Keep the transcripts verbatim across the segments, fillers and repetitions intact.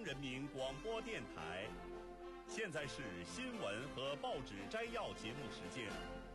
央人民广播电台。现在是新闻和报纸摘要节目时间。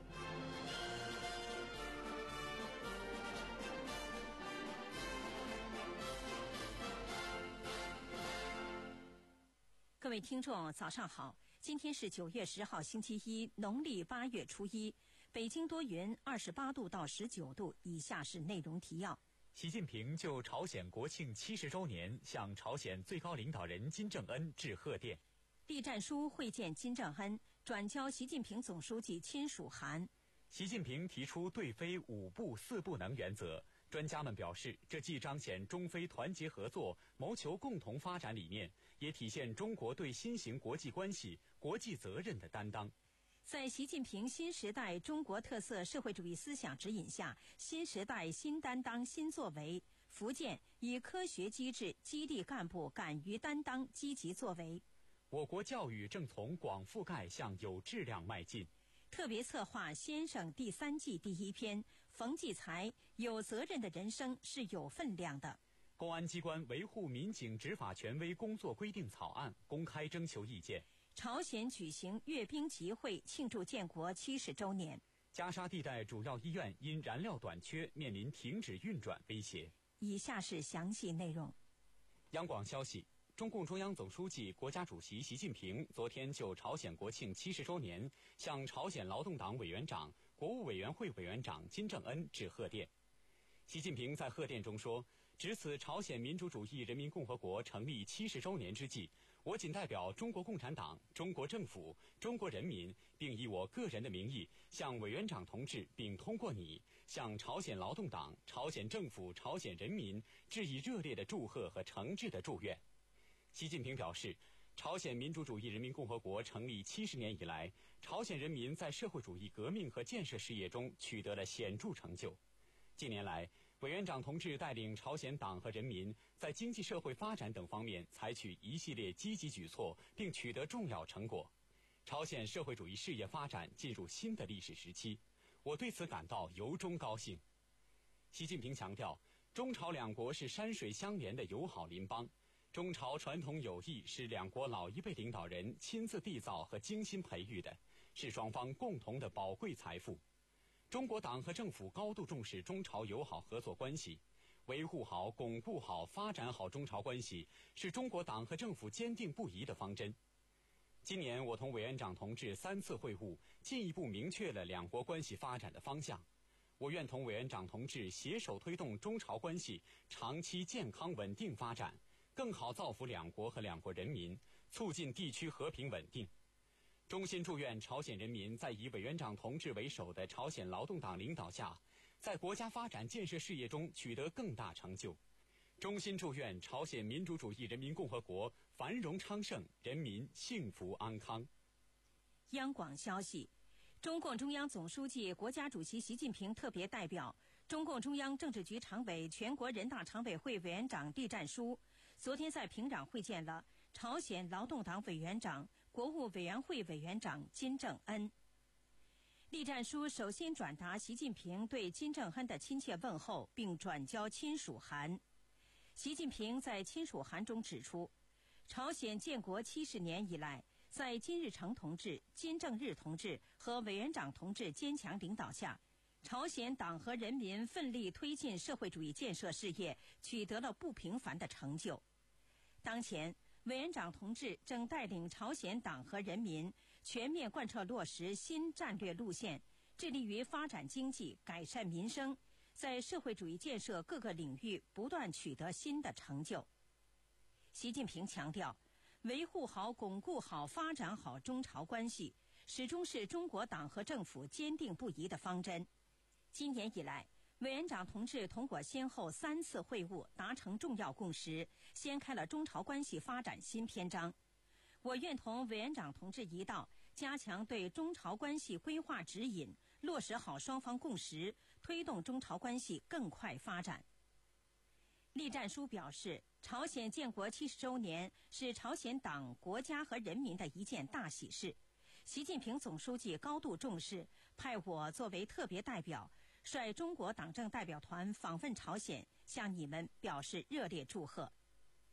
各位听众早上好，今天是九月十号星期一，农历八月初一，北京多云，二十八度到十九度。以下是内容提要。 习近平就朝鲜国庆七十周年向朝鲜最高领导人金正恩致贺电。 栗战书会见金正恩，转交习近平总书记亲属函。 习近平提出对非五不四不能原则，专家们表示，这既彰显中非团结合作、谋求共同发展理念，也体现中国对新型国际关系、国际责任的担当。 在习近平新时代中国特色社会主义思想指引下，新时代新担当新作为，福建以科学机制激励干部敢于担当、积极作为。 我国教育正从广覆盖向有质量迈进。 特别策划《先生》第三季第一篇，冯骥才：有责任的人生是有分量的。 公安机关维护民警执法权威工作规定草案公开征求意见。 朝鲜举行阅兵集会，庆祝建国七十周年。 加沙地带主要医院因燃料短缺面临停止运转威胁。 以下是详细内容。 央广消息，中共中央总书记、国家主席习近平昨天就朝鲜国庆七十周年向朝鲜劳动党委员长、国务委员会委员长金正恩致贺电。习近平在贺电中说，值此朝鲜民主主义人民共和国成立七十周年之际，我谨代表中国共产党、中国政府、中国人民，并以我个人的名义向委员长同志，并通过你向朝鲜劳动党、朝鲜政府、朝鲜人民致以热烈的祝贺和诚挚的祝愿。习近平表示，朝鲜民主主义人民共和国成立七十年以来，朝鲜人民在社会主义革命和建设事业中取得了显著成就。近年来，委员长同志带领朝鲜党和人民在经济社会发展等方面采取一系列积极举措，并取得重要成果。朝鲜社会主义事业发展进入新的历史时期，我对此感到由衷高兴。习近平强调，中朝两国是山水相连的友好邻邦，中朝传统友谊是两国老一辈领导人亲自缔造和精心培育的，是双方共同的宝贵财富。中国党和政府高度重视中朝友好合作关系，维护好、巩固好、发展好中朝关系，是中国党和政府坚定不移的方针。今年我同委员长同志三次会晤，进一步明确了两国关系发展的方向。我愿同委员长同志携手推动中朝关系长期健康稳定发展，更好造福两国和两国人民，促进地区和平稳定。衷心祝愿朝鲜人民在以委员长同志为首的朝鲜劳动党领导下，在国家发展建设事业中取得更大成就。衷心祝愿朝鲜民主主义人民共和国繁荣昌盛，人民幸福安康。 央广消息，中共中央总书记、国家主席习近平特别代表、中共中央政治局常委、全国人大常委会委员长栗战书昨天在平壤会见了朝鲜劳动党委员长、国务委员会委员长金正恩。栗战书首先转达习近平对金正恩的亲切问候，并转交亲属函。习近平在亲属函中指出，朝鲜建国七十年以来，在金日成同志、金正日同志和委员长同志坚强领导下，朝鲜党和人民奋力推进社会主义建设事业，取得了不平凡的成就。当前，委员长同志正带领朝鲜党和人民全面贯彻落实新战略路线，致力于发展经济、改善民生，在社会主义建设各个领域不断取得新的成就。习近平强调，维护好、巩固好、发展好中朝关系，始终是中国党和政府坚定不移的方针。今年以来，委员长同志同我先后三次会晤，达成重要共识，掀开了中朝关系发展新篇章。我愿同委员长同志一道，加强对中朝关系规划指引，落实好双方共识，推动中朝关系更快发展。栗战书表示，朝鲜建国七十周年是朝鲜党、国家和人民的一件大喜事。习近平总书记高度重视，派我作为特别代表，率中国党政代表团访问朝鲜，向你们表示热烈祝贺。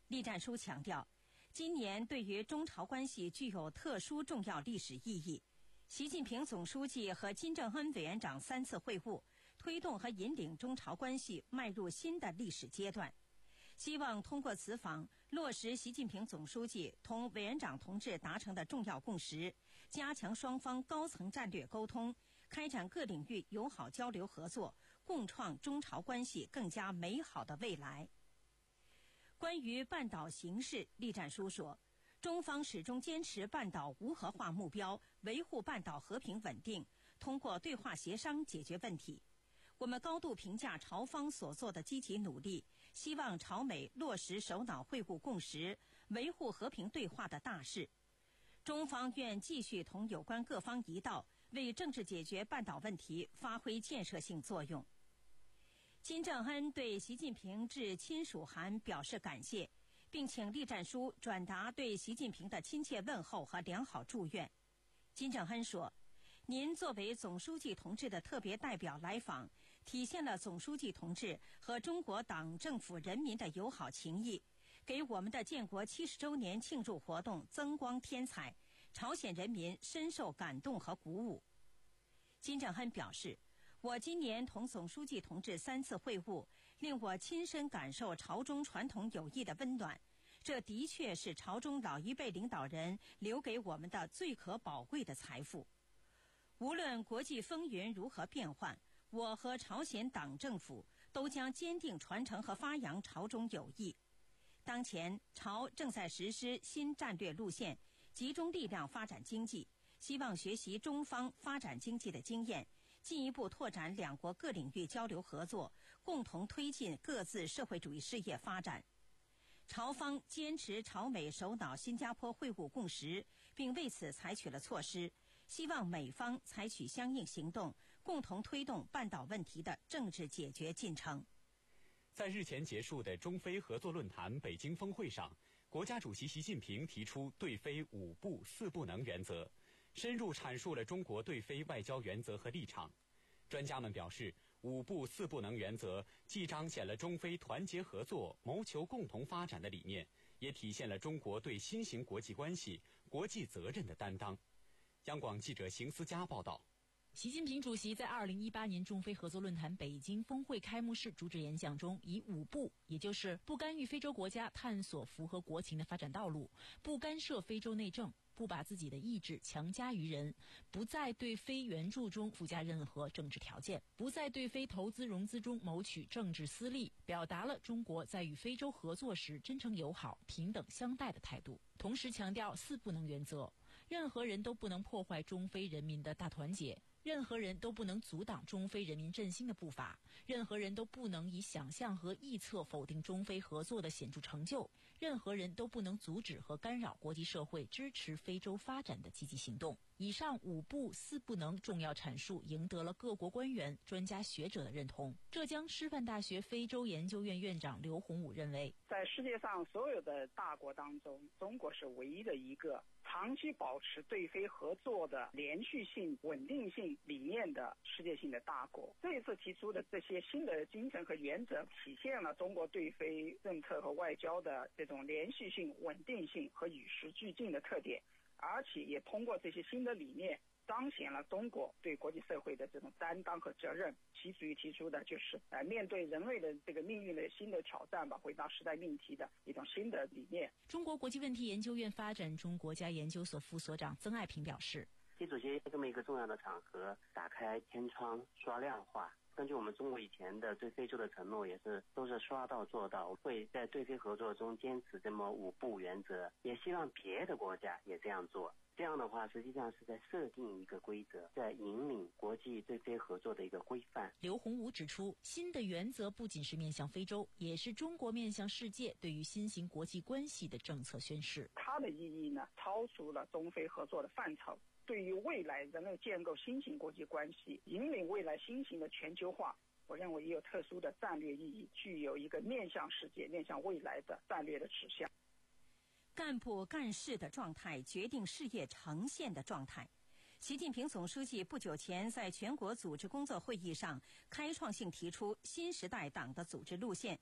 栗战书强调，今年对于中朝关系具有特殊重要历史意义。习近平总书记和金正恩委员长三次会晤，推动和引领中朝关系迈入新的历史阶段。希望通过此访落实习近平总书记同委员长同志达成的重要共识，加强双方高层战略沟通，开展各领域友好交流合作，共创中朝关系更加美好的未来。关于半岛形势，栗战书说，中方始终坚持半岛无核化目标，维护半岛和平稳定，通过对话协商解决问题。我们高度评价朝方所做的积极努力，希望朝美落实首脑会晤共识，维护和平对话的大势。中方愿继续同有关各方一道，为政治解决半岛问题发挥建设性作用。金正恩对习近平致亲属函表示感谢，并请栗战书转达对习近平的亲切问候和良好祝愿。金正恩说，您作为总书记同志的特别代表来访，体现了总书记同志和中国党政府人民的友好情谊，给我们的建国七十周年庆祝活动增光添彩，朝鲜人民深受感动和鼓舞。金正恩表示，我今年同总书记同志三次会晤，令我亲身感受朝中传统友谊的温暖，这的确是朝中老一辈领导人留给我们的最可宝贵的财富。无论国际风云如何变幻，我和朝鲜党政府都将坚定传承和发扬朝中友谊。当前，朝正在实施新战略路线，集中力量发展经济，希望学习中方发展经济的经验，进一步拓展两国各领域交流合作，共同推进各自社会主义事业发展。朝方坚持朝美首脑新加坡会晤共识，并为此采取了措施，希望美方采取相应行动，共同推动半岛问题的政治解决进程。 在日前结束的中非合作论坛北京峰会上，国家主席习近平提出对非五不四不能原则，深入阐述了中国对非外交原则和立场。专家们表示，五不四不能原则既彰显了中非团结合作、谋求共同发展的理念，也体现了中国对新型国际关系、国际责任的担当。央广记者邢思佳报道。 习近平主席在二零一八年中非合作论坛北京峰会开幕式主旨演讲中，以五不，也就是不干预非洲国家探索符合国情的发展道路，不干涉非洲内政，不把自己的意志强加于人，不在对非援助中附加任何政治条件，不在对非投资融资中谋取政治私利，表达了中国在与非洲合作时真诚友好、平等相待的态度。同时强调四不能原则，任何人都不能破坏中非人民的大团结，任何人都不能阻挡中非人民振兴的步伐，任何人都不能以想象和臆测否定中非合作的显著成就，任何人都不能阻止和干扰国际社会支持非洲发展的积极行动。以上五不四不能重要阐述赢得了各国官员、专家学者的认同。浙江师范大学非洲研究院院长刘洪武认为， 在世界上所有的大国当中，中国是唯一的一个长期保持对非合作的连续性、稳定性理念的世界性的大国。这一次提出的这些新的精神和原则，体现了中国对非政策和外交的这种连续性、稳定性和与时俱进的特点，而且也通过这些新的理念彰显了中国对国际社会的这种担当和责任。习主席提出的就是呃，面对人类的这个命运的新的挑战吧，回答时代命题的一种新的理念。 中国国际问题研究院发展中国家研究所副所长曾爱平表示， 习主席这么一个重要的场合，打开天窗刷量化。根据我们中国以前的对非洲的承诺，也是都是说到做到，会在对非合作中坚持这么五不原则，也希望别的国家也这样做。这样的话，实际上是在设定一个规则，在引领国际对非合作的一个规范。 刘洪武指出，新的原则不仅是面向非洲，也是中国面向世界对于新型国际关系的政策宣示。 它的意义呢，超出了中非合作的范畴，对于未来人类建构新型国际关系、引领未来新型的全球化，我认为也有特殊的战略意义，具有一个面向世界、面向未来的战略的指向。 干部干事的状态决定事业呈现的状态。习近平总书记不久前在全国组织工作会议上开创性提出新时代党的组织路线，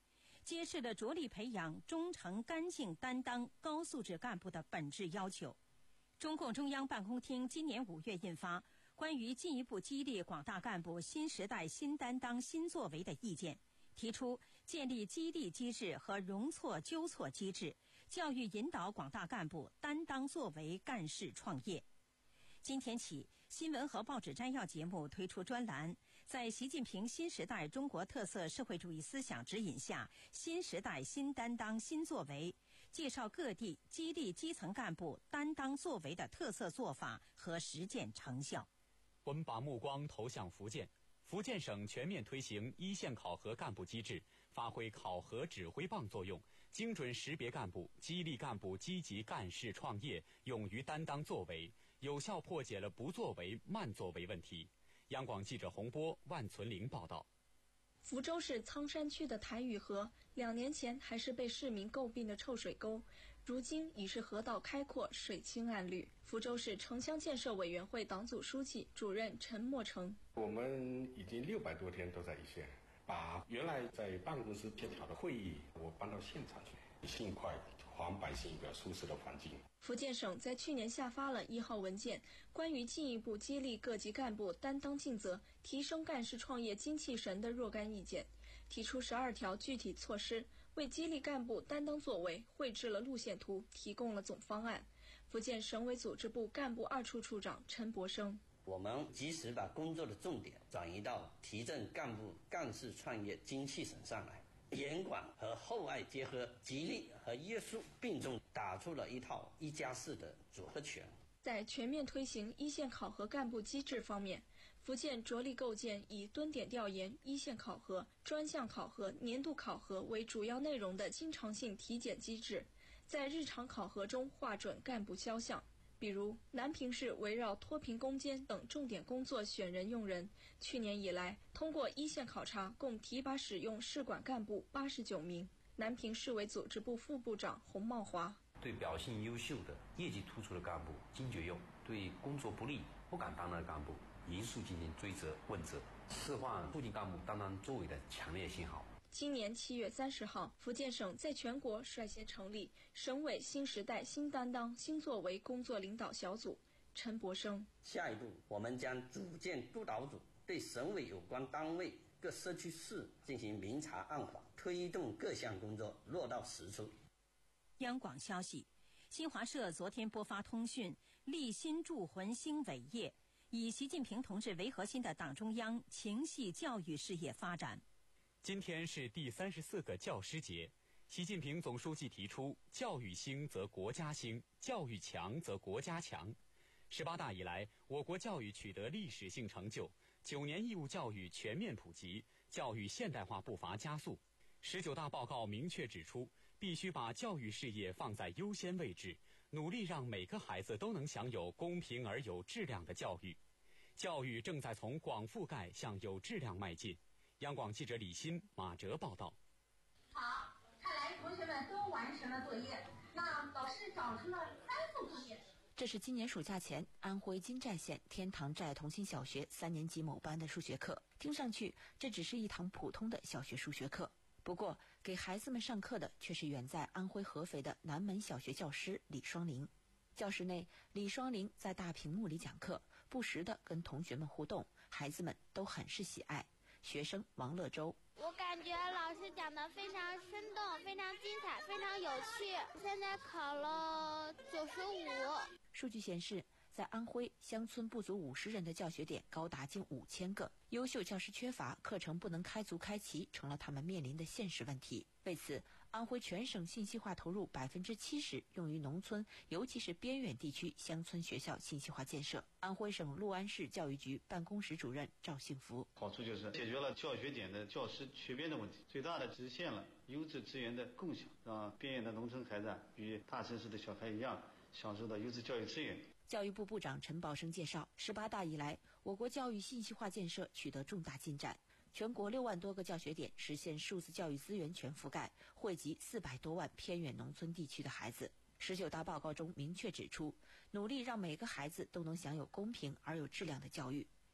揭示了着力培养忠诚、干净、担当、高素质干部的本质要求。中共中央办公厅今年五月印发《关于进一步激励广大干部新时代新担当新作为的意见》，提出建立激励机制和容错纠错机制，教育引导广大干部担当作为、干事创业。今天起，新闻和报纸摘要节目推出专栏，在习近平新时代中国特色社会主义思想指引下，新时代新担当新作为，介绍各地激励基层干部担当作为的特色做法和实践成效。 我们把目光投向福建，福建省全面推行一线考核干部机制，发挥考核指挥棒作用，精准识别干部，激励干部积极干事创业，勇于担当作为，有效破解了不作为、慢作为问题。央广记者洪波、万存玲报道。 福州市苍山区的台语河，两年前还是被市民诟病的臭水沟，如今已是河道开阔、水清岸绿。福州市城乡建设委员会党组书记、主任陈默成： 我们已经六百多天都在一线，把原来在办公室协调的会议，我搬到现场去，尽快还百姓一个舒适的环境。 福建省在去年下发了一号文件，关于进一步激励各级干部担当尽责、提升干事创业精气神的若干意见，提出十二条具体措施，为激励干部担当作为绘制了路线图，提供了总方案。福建省委组织部干部二处处长陈博生： 我们及时把工作的重点转移到提振干部干事创业精气神上来。严管和厚爱结合，激励和约束并重，打出了一套一加四的组合拳。 在全面推行一线考核干部机制方面，福建着力构建以蹲点调研、一线考核、专项考核、年度考核为主要内容的经常性体检机制，在日常考核中划准干部肖像。比如南平市围绕脱贫攻坚等重点工作选人用人，去年以来通过一线考察共提拔使用市管干部八十九名。南平市委组织部副部长洪茂华： 对表现优秀的、业绩突出的干部坚决用，对工作不力、不敢担当的干部严肃进行追责问责，释放促进干部担当作为的强烈信号。 今年七月三十号，福建省在全国率先成立省委新时代新担当新作为工作领导小组。陈博生： 下一步，我们将组建督导组，对省委有关单位、各社区市进行明察暗访，推动各项工作落到实处。 央广消息，新华社昨天播发通讯，立新铸魂新伟业，以习近平同志为核心的党中央情系教育事业发展。 今天是第三十四个教师节，习近平总书记提出，教育兴则国家兴，教育强则国家强。十八大以来，我国教育取得历史性成就，九年义务教育全面普及，教育现代化步伐加速。十九大报告明确指出，必须把教育事业放在优先位置，努力让每个孩子都能享有公平而有质量的教育。教育正在从广覆盖向有质量迈进。央广记者李欣、马哲报道。 好，看来同学们都完成了作业，那老师找出了三副作业。 这是今年暑假前安徽金寨县天堂寨同心小学三年级某班的数学课。听上去这只是一堂普通的小学数学课，不过给孩子们上课的却是远在安徽合肥的南门小学教师李双林。教室内，李双林在大屏幕里讲课，不时地跟同学们互动，孩子们都很是喜爱。学生王乐周： 我感觉老师讲得非常生动，非常精彩，非常有趣。现在考了九十五。 数据显示，在安徽乡村不足五十人的教学点高达近五千个，优秀教师缺乏，课程不能开足开齐，成了他们面临的现实问题。为此，安徽全省信息化投入百分之七十用于农村，尤其是边远地区乡村学校信息化建设。安徽省六安市教育局办公室主任赵幸福： 好处就是解决了教学点的教师缺编的问题，最大的实现了优质资源的共享，让边远的农村孩子与大城市的小孩一样，享受到优质教育资源。 教育部部长陈宝生介绍，十八大以来，我国教育信息化建设取得重大进展。全国六万多个教学点实现数字教育资源全覆盖，惠及四百多万偏远农村地区的孩子。十九大报告中明确指出，努力让每个孩子都能享有公平而有质量的教育。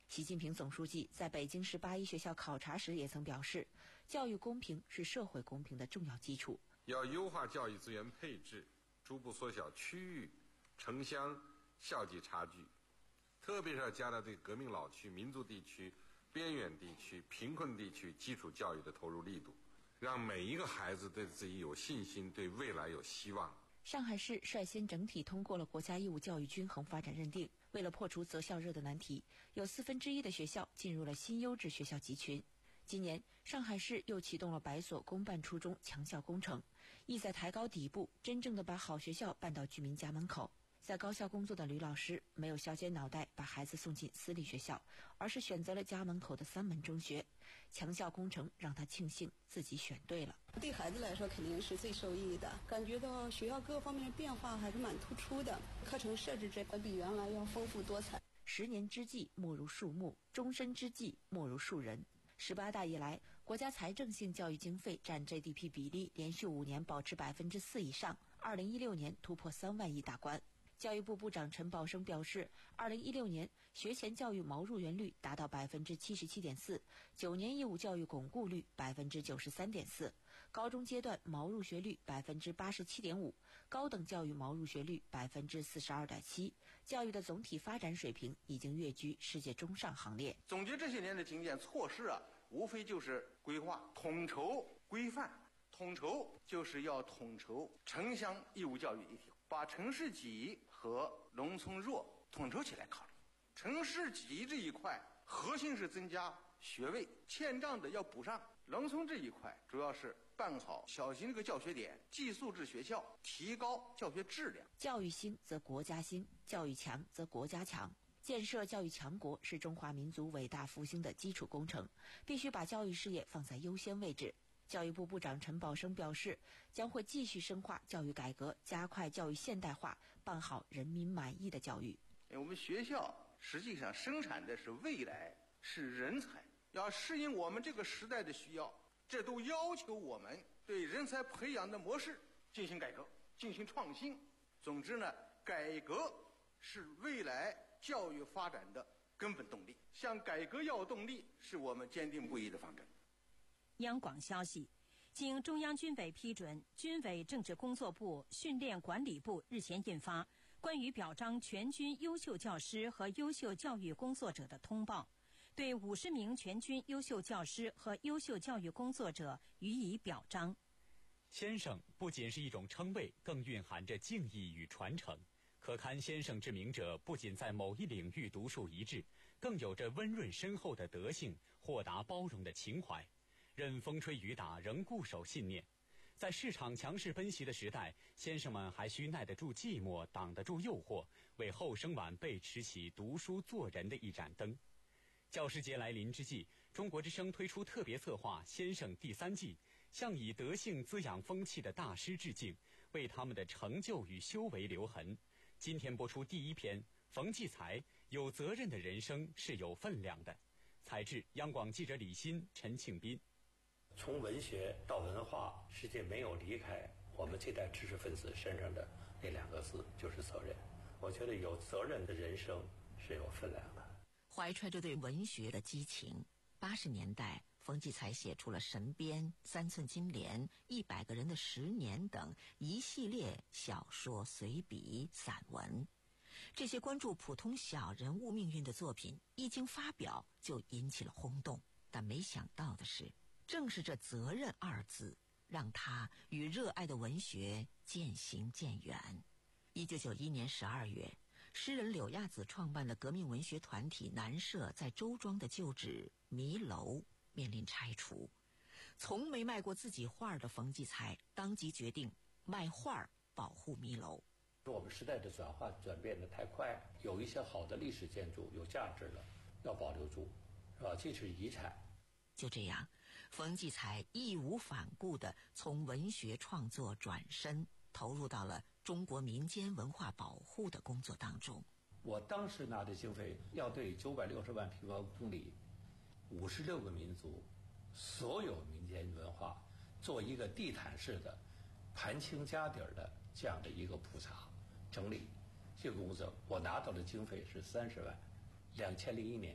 习近平总书记在北京市八一学校考察时也曾表示，教育公平是社会公平的重要基础。 要优化教育资源配置，逐步缩小区域、城乡、校际差距，特别是要加大对革命老区、民族地区、边远地区、贫困地区基础教育的投入力度，让每一个孩子对自己有信心，对未来有希望。 上海市率先整体通过了国家义务教育均衡发展认定。为了破除择校热的难题，有四分之一的学校进入了新优质学校集群。今年，上海市又启动了百所公办初中强校工程，意在抬高底部，真正的把好学校办到居民家门口。在高校工作的吕老师没有削尖脑袋把孩子送进私立学校，而是选择了家门口的三门中学。强校工程让他庆幸自己选对了。 对孩子来说肯定是最受益的，感觉到学校各方面的变化还是蛮突出的，课程设置这比原来要丰富多彩。 十年之计莫如树木，终身之计莫如树人。十八大以来，国家财政性教育经费占 G D P 比例连续五年保持百分之四以上，二零一六年突破三万亿大关。教育部部长陈宝生表示，二零一六年学前教育毛入园率达到百分之七十七点四，九年义务教育巩固率百分之九十三点四，高中阶段毛入学率百分之八十七点五，高等教育毛入学率百分之四十二点七，教育的总体发展水平已经跃居世界中上行列。 总结这些年的经验措施啊，无非就是规划、统筹、规范。统筹就是要统筹城乡义务教育一体，把城市级和农村弱统筹起来考虑。城市级这一块核心是增加学位，欠账的要补上；农村这一块主要是办好小型这个教学点，寄宿制学校，提高教学质量。 教育兴则国家兴，教育强则国家强。建设教育强国是中华民族伟大复兴的基础工程，必须把教育事业放在优先位置。教育部部长陈宝生表示，将会继续深化教育改革，加快教育现代化，办好人民满意的教育。 我们学校实际上生产的是未来，是人才，要适应我们这个时代的需要，这都要求我们对人才培养的模式进行改革，进行创新。总之呢，改革是未来教育发展的根本动力，向改革要动力是我们坚定不移的方针。 央广消息，经中央军委批准，军委政治工作部训练管理部日前印发关于表彰全军优秀教师和优秀教育工作者的通报，对五十名全军优秀教师和优秀教育工作者予以表彰。 先生不仅是一种称谓，更蕴含着敬意与传承。可堪先生之名者，不仅在某一领域独树一帜，更有着温润深厚的德性、豁达包容的情怀。任风吹雨打，仍固守信念。在市场强势奔袭的时代，先生们还需耐得住寂寞，挡得住诱惑，为后生晚辈持起读书做人的一盏灯。教师节来临之际，中国之声推出特别策划《先生第三季》，向以德性滋养风气的大师致敬，为他们的成就与修为留痕。今天播出第一篇，冯骥才，有责任的人生是有分量的。采制央广记者李欣、陈庆斌。 从文学到文化，世界没有离开我们这代知识分子身上的那两个字，就是责任。我觉得有责任的人生是有分量的。 怀揣着对文学的激情，八十年代，冯骥才写出了《神鞭》《三寸金莲》《一百个人的十年》等一系列小说、随笔、散文。这些关注普通小人物命运的作品，一经发表就引起了轰动。但没想到的是，正是这责任二字，让他与热爱的文学渐行渐远。一九九一年十二月，诗人柳亚子创办的革命文学团体南社在周庄的旧址迷楼面临拆除。从没卖过自己画的冯骥才当即决定卖画保护迷楼。 我们时代的转换转变得太快，有一些好的历史建筑有价值的要保留住，是吧？这是遗产。 就这样，冯骥才义无反顾地从文学创作转身，投入到了中国民间文化保护的工作当中。 我当时拿的经费要对九百六十万平方公里、五十六个民族、所有民间文化做一个地毯式的、盘清家底儿的这样的一个普查整理。这个工作我拿到的经费是三十万，两千零一年。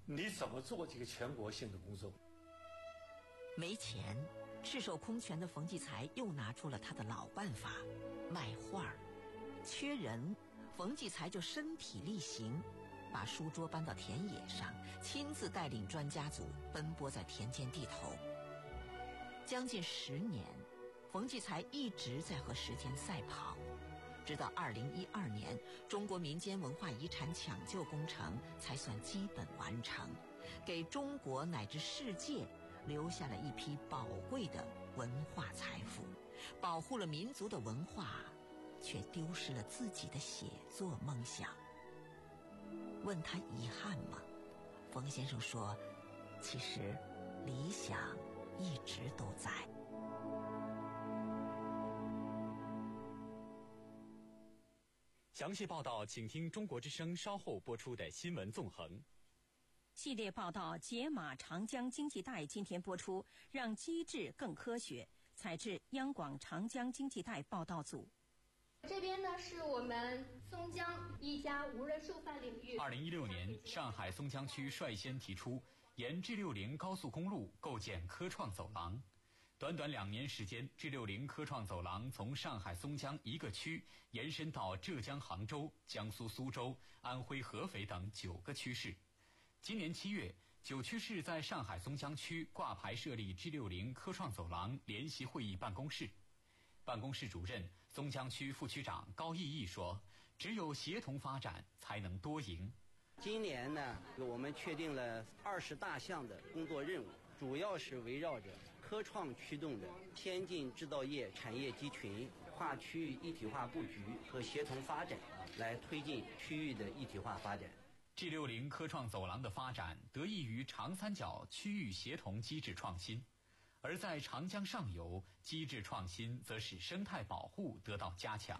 你怎么做这个全国性的工作？ 没钱，赤手空拳的冯骥才又拿出了他的老办法，卖画儿。缺人，冯骥才就身体力行，把书桌搬到田野上，亲自带领专家组奔波在田间地头。将近十年，冯骥才一直在和时间赛跑，直到二零一二年，中国民间文化遗产抢救工程才算基本完成，给中国乃至世界留下了一批宝贵的文化财富，保护了民族的文化，却丢失了自己的写作梦想。问他遗憾吗？冯先生说，其实理想一直都在。 详细报道请听中国之声稍后播出的新闻纵横。 系列报道解码长江经济带今天播出，让机制更科学。采自央广长江经济带报道组。 这边呢是我们松江一家无人售贩领域。 二零一六年，上海松江区率先提出沿 G 六零 高速公路构建科创走廊。短短两年时间 ，G 六零 科创走廊从上海松江一个区延伸到浙江杭州、江苏苏州、安徽合肥等九个区市。今年七月，九区市在上海松江区挂牌设立 G 六零 科创走廊联席会议办公室。办公室主任、松江区副区长高毅毅说：“只有协同发展，才能多赢。” 今年呢，我们确定了二十大项的工作任务，主要是围绕着科创驱动的先进制造业产业集群、跨区域一体化布局和协同发展，来推进区域的一体化发展。 G 六零 科创走廊的发展得益于长三角区域协同机制创新，而在长江上游，机制创新则使生态保护得到加强。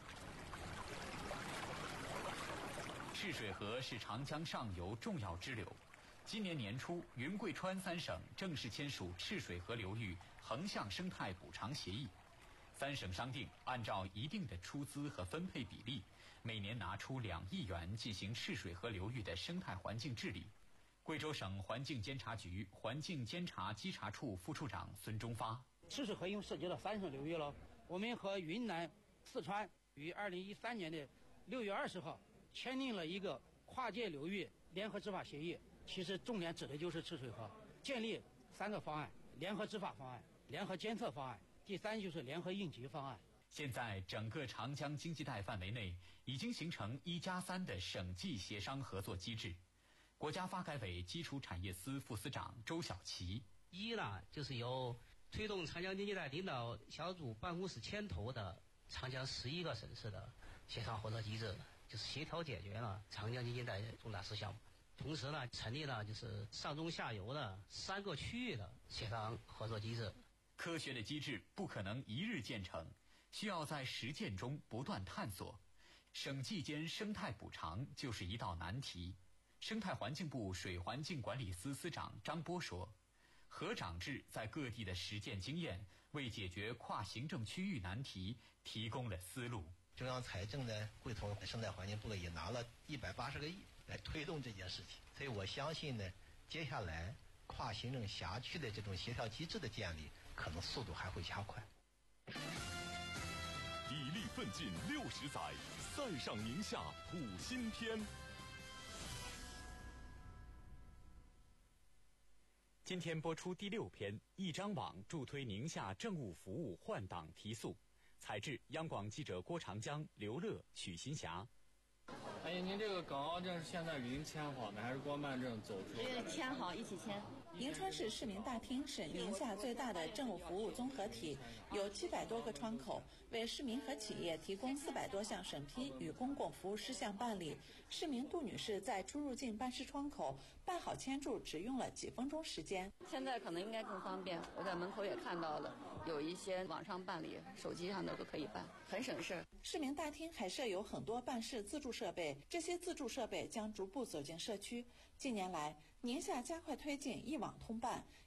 赤水河是长江上游重要支流。今年年初，云贵川三省正式签署赤水河流域横向生态补偿协议。三省商定，按照一定的出资和分配比例，每年拿出两亿元进行赤水河流域的生态环境治理。贵州省环境监察局环境监察稽查处副处长孙忠发： 赤水河因为涉及到三省流域了，我们和云南、四川于二零一三年的六月二十号签订了一个跨界流域联合执法协议。其实重点指的就是赤水河，建立三个方案：联合执法方案、联合监测方案，第三就是联合应急方案。 现在整个长江经济带范围内已经形成一加三的省际协商合作机制。国家发改委基础产业司副司长周小奇： 一呢，就是由推动长江经济带领导小组办公室牵头的长江十一个省市的协商合作机制，就是协调解决了长江经济带重大事项。同时呢，成立了就是上中下游的三个区域的协商合作机制。 科学的机制不可能一日建成，需要在实践中不断探索。省际间生态补偿就是一道难题。生态环境部水环境管理司司长张波说：“河长制在各地的实践经验，为解决跨行政区域难题提供了思路。” 中央财政呢，会同生态环境部也拿了一百八十个亿来推动这件事情，所以我相信呢，接下来跨行政辖区的这种协调机制的建立，可能速度还会加快。 砥砺奋进六十载，塞上宁夏谱新篇。 今天播出第六篇，一张网助推宁夏政务服务换挡提速。采制央广记者郭长江、刘乐、许新霞。 哎，您这个港澳证是现在已经签好的，还是光办证走出？ 这个签好一起签。 银川市市民大厅是宁夏最大的政务服务综合体，有七百多个窗口，为市民和企业提供四百多项审批与公共服务事项办理。市民杜女士在出入境办事窗口办好签注，只用了几分钟时间。 现在可能应该更方便，我在门口也看到了，有一些网上办理，手机上的都可以办，很省事。 市民大厅还设有很多办事自助设备，这些自助设备将逐步走进社区。近年来，宁夏加快推进一网通办，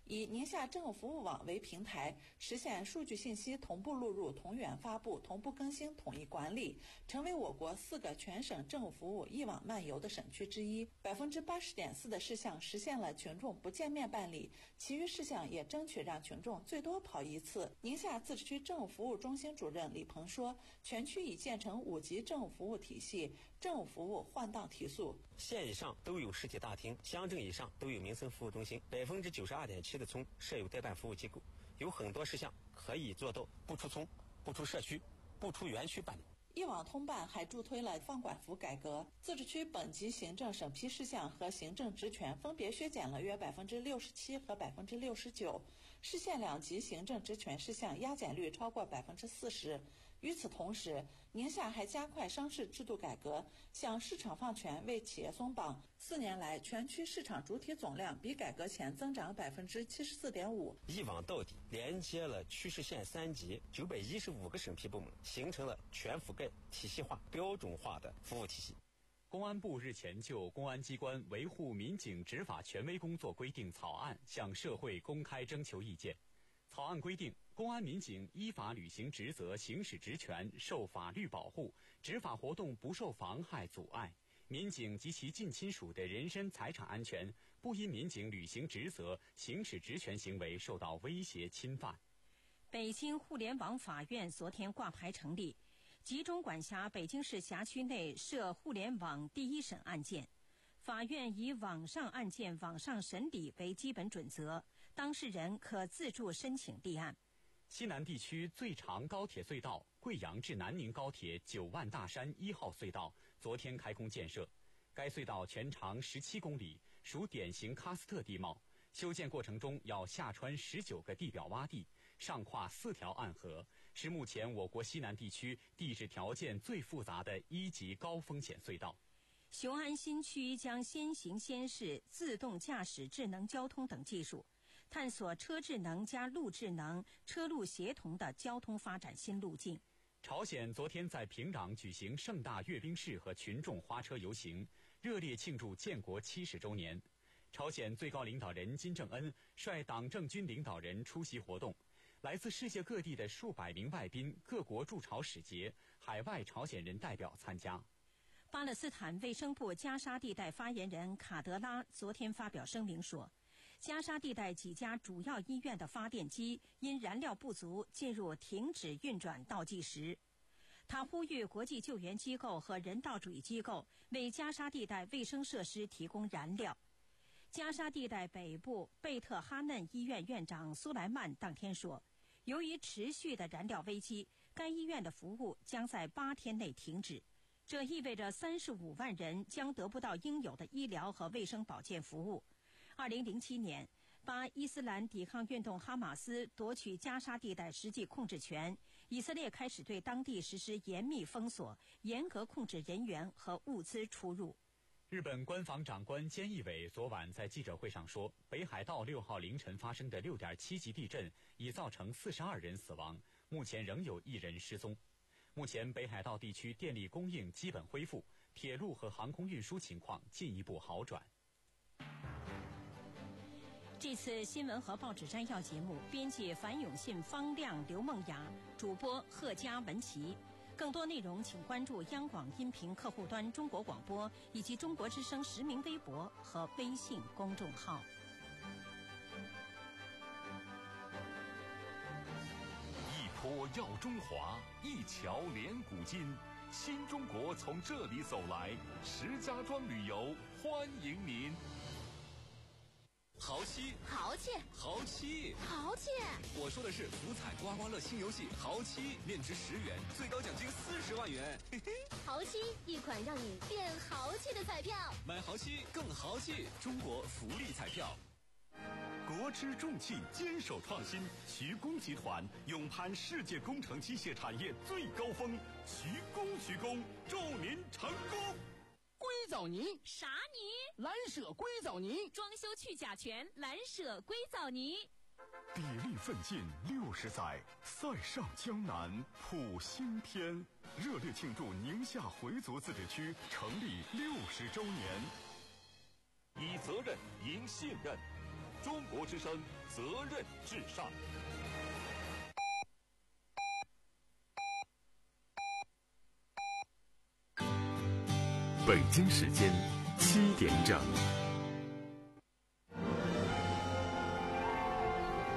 以宁夏政务服务网为平台，实现数据信息同步录入、同源发布、同步更新、统一管理，成为我国四个全省政务服务一网漫游的省区之一。百分之八十点四的事项实现了群众不见面办理，其余事项也争取让群众最多跑一次。宁夏自治区政务服务中心主任李鹏说，全区已建成五级政务服务体系，政务服务换档提速。 县以上都有实体大厅，乡镇以上都有民生服务中心，百分之九十二点七的村设有代办服务机构，有很多事项可以做到不出村、不出社区、不出园区办理。 一网通办还助推了放管服改革，自治区本级行政审批事项和行政职权分别削减了约百分之六十七和百分之六十九，市县两级行政职权事项压减率超过百分之四十。与此同时，宁夏还加快商事制度改革，向市场放权为企业松绑。四年来，全区市场主体总量比改革前增长百分之七十四点五。 一网到底，连接了区市县三级九百一十五个审批部门，形成了全覆盖、体系化、标准化的服务体系。 公安部日前就《公安机关维护民警执法权威工作规定》草案向社会公开征求意见。草案规定，公安民警依法履行职责、行使职权，受法律保护，执法活动不受妨害阻碍，民警及其近亲属的人身财产安全不因民警履行职责、行使职权行为受到威胁侵犯。 北京互联网法院昨天挂牌成立，集中管辖北京市辖区内涉互联网第一审案件。法院以网上案件网上审理为基本准则，当事人可自助申请立案。 西南地区最长高铁隧道贵阳至南宁高铁九万大山一号隧道昨天开工建设，该隧道全长十七公里，属典型喀斯特地貌。修建过程中要下穿十九个地表洼地，上跨四条暗河，是目前我国西南地区地质条件最复杂的一级高风险隧道。 雄安新区将先行先试自动驾驶智能交通等技术，探索车智能加路智能、车路协同的交通发展新路径。 朝鲜昨天在平壤举行盛大阅兵式和群众花车游行，热烈庆祝建国七十周年。朝鲜最高领导人金正恩率党政军领导人出席活动，来自世界各地的数百名外宾、各国驻朝使节、海外朝鲜人代表参加。 巴勒斯坦卫生部加沙地带发言人卡德拉昨天发表声明说，加沙地带几家主要医院的发电机因燃料不足进入停止运转倒计时。他呼吁国际救援机构和人道主义机构为加沙地带卫生设施提供燃料。加沙地带北部贝特哈嫩医院院长苏莱曼当天说，由于持续的燃料危机，该医院的服务将在八天内停止。这意味着三十五万人将得不到应有的医疗和卫生保健服务。二零零七年，巴伊斯兰抵抗运动哈马斯夺取加沙地带实际控制权，以色列开始对当地实施严密封锁，严格控制人员和物资出入。 日本官房长官菅义伟昨晚在记者会上说，北海道六号凌晨发生的六点七级地震已造成四十二人死亡，目前仍有一人失踪。目前北海道地区电力供应基本恢复，铁路和航空运输情况进一步好转。 这次新闻和报纸摘要节目，编辑樊永信、方亮、刘梦雅，主播贺佳、文琪。更多内容请关注央广音频客户端中国广播以及中国之声实名微博和微信公众号。 一坡耀中华，一桥连古今，新中国从这里走来。石家庄旅游欢迎您。 豪七， 豪气， 豪七， 豪气！ 我说的是福彩刮刮乐新游戏豪七，面值十元，最高奖金四十万元。嘿嘿， 豪七，一款让你变豪气的彩票。 买豪七更豪气，中国福利彩票。 国之重器，坚守创新。徐工集团勇攀世界工程机械产业最高峰，徐工徐工，祝您成功。 硅藻泥， 啥泥？ 蓝舍硅藻泥， 装修去甲醛，蓝舍硅藻泥。 砥砺奋进六十载，塞上江南谱新篇。热烈庆祝宁夏回族自治区成立六十周年。 以责任赢信任。 中国之声，责任至上。 北京时间七点整。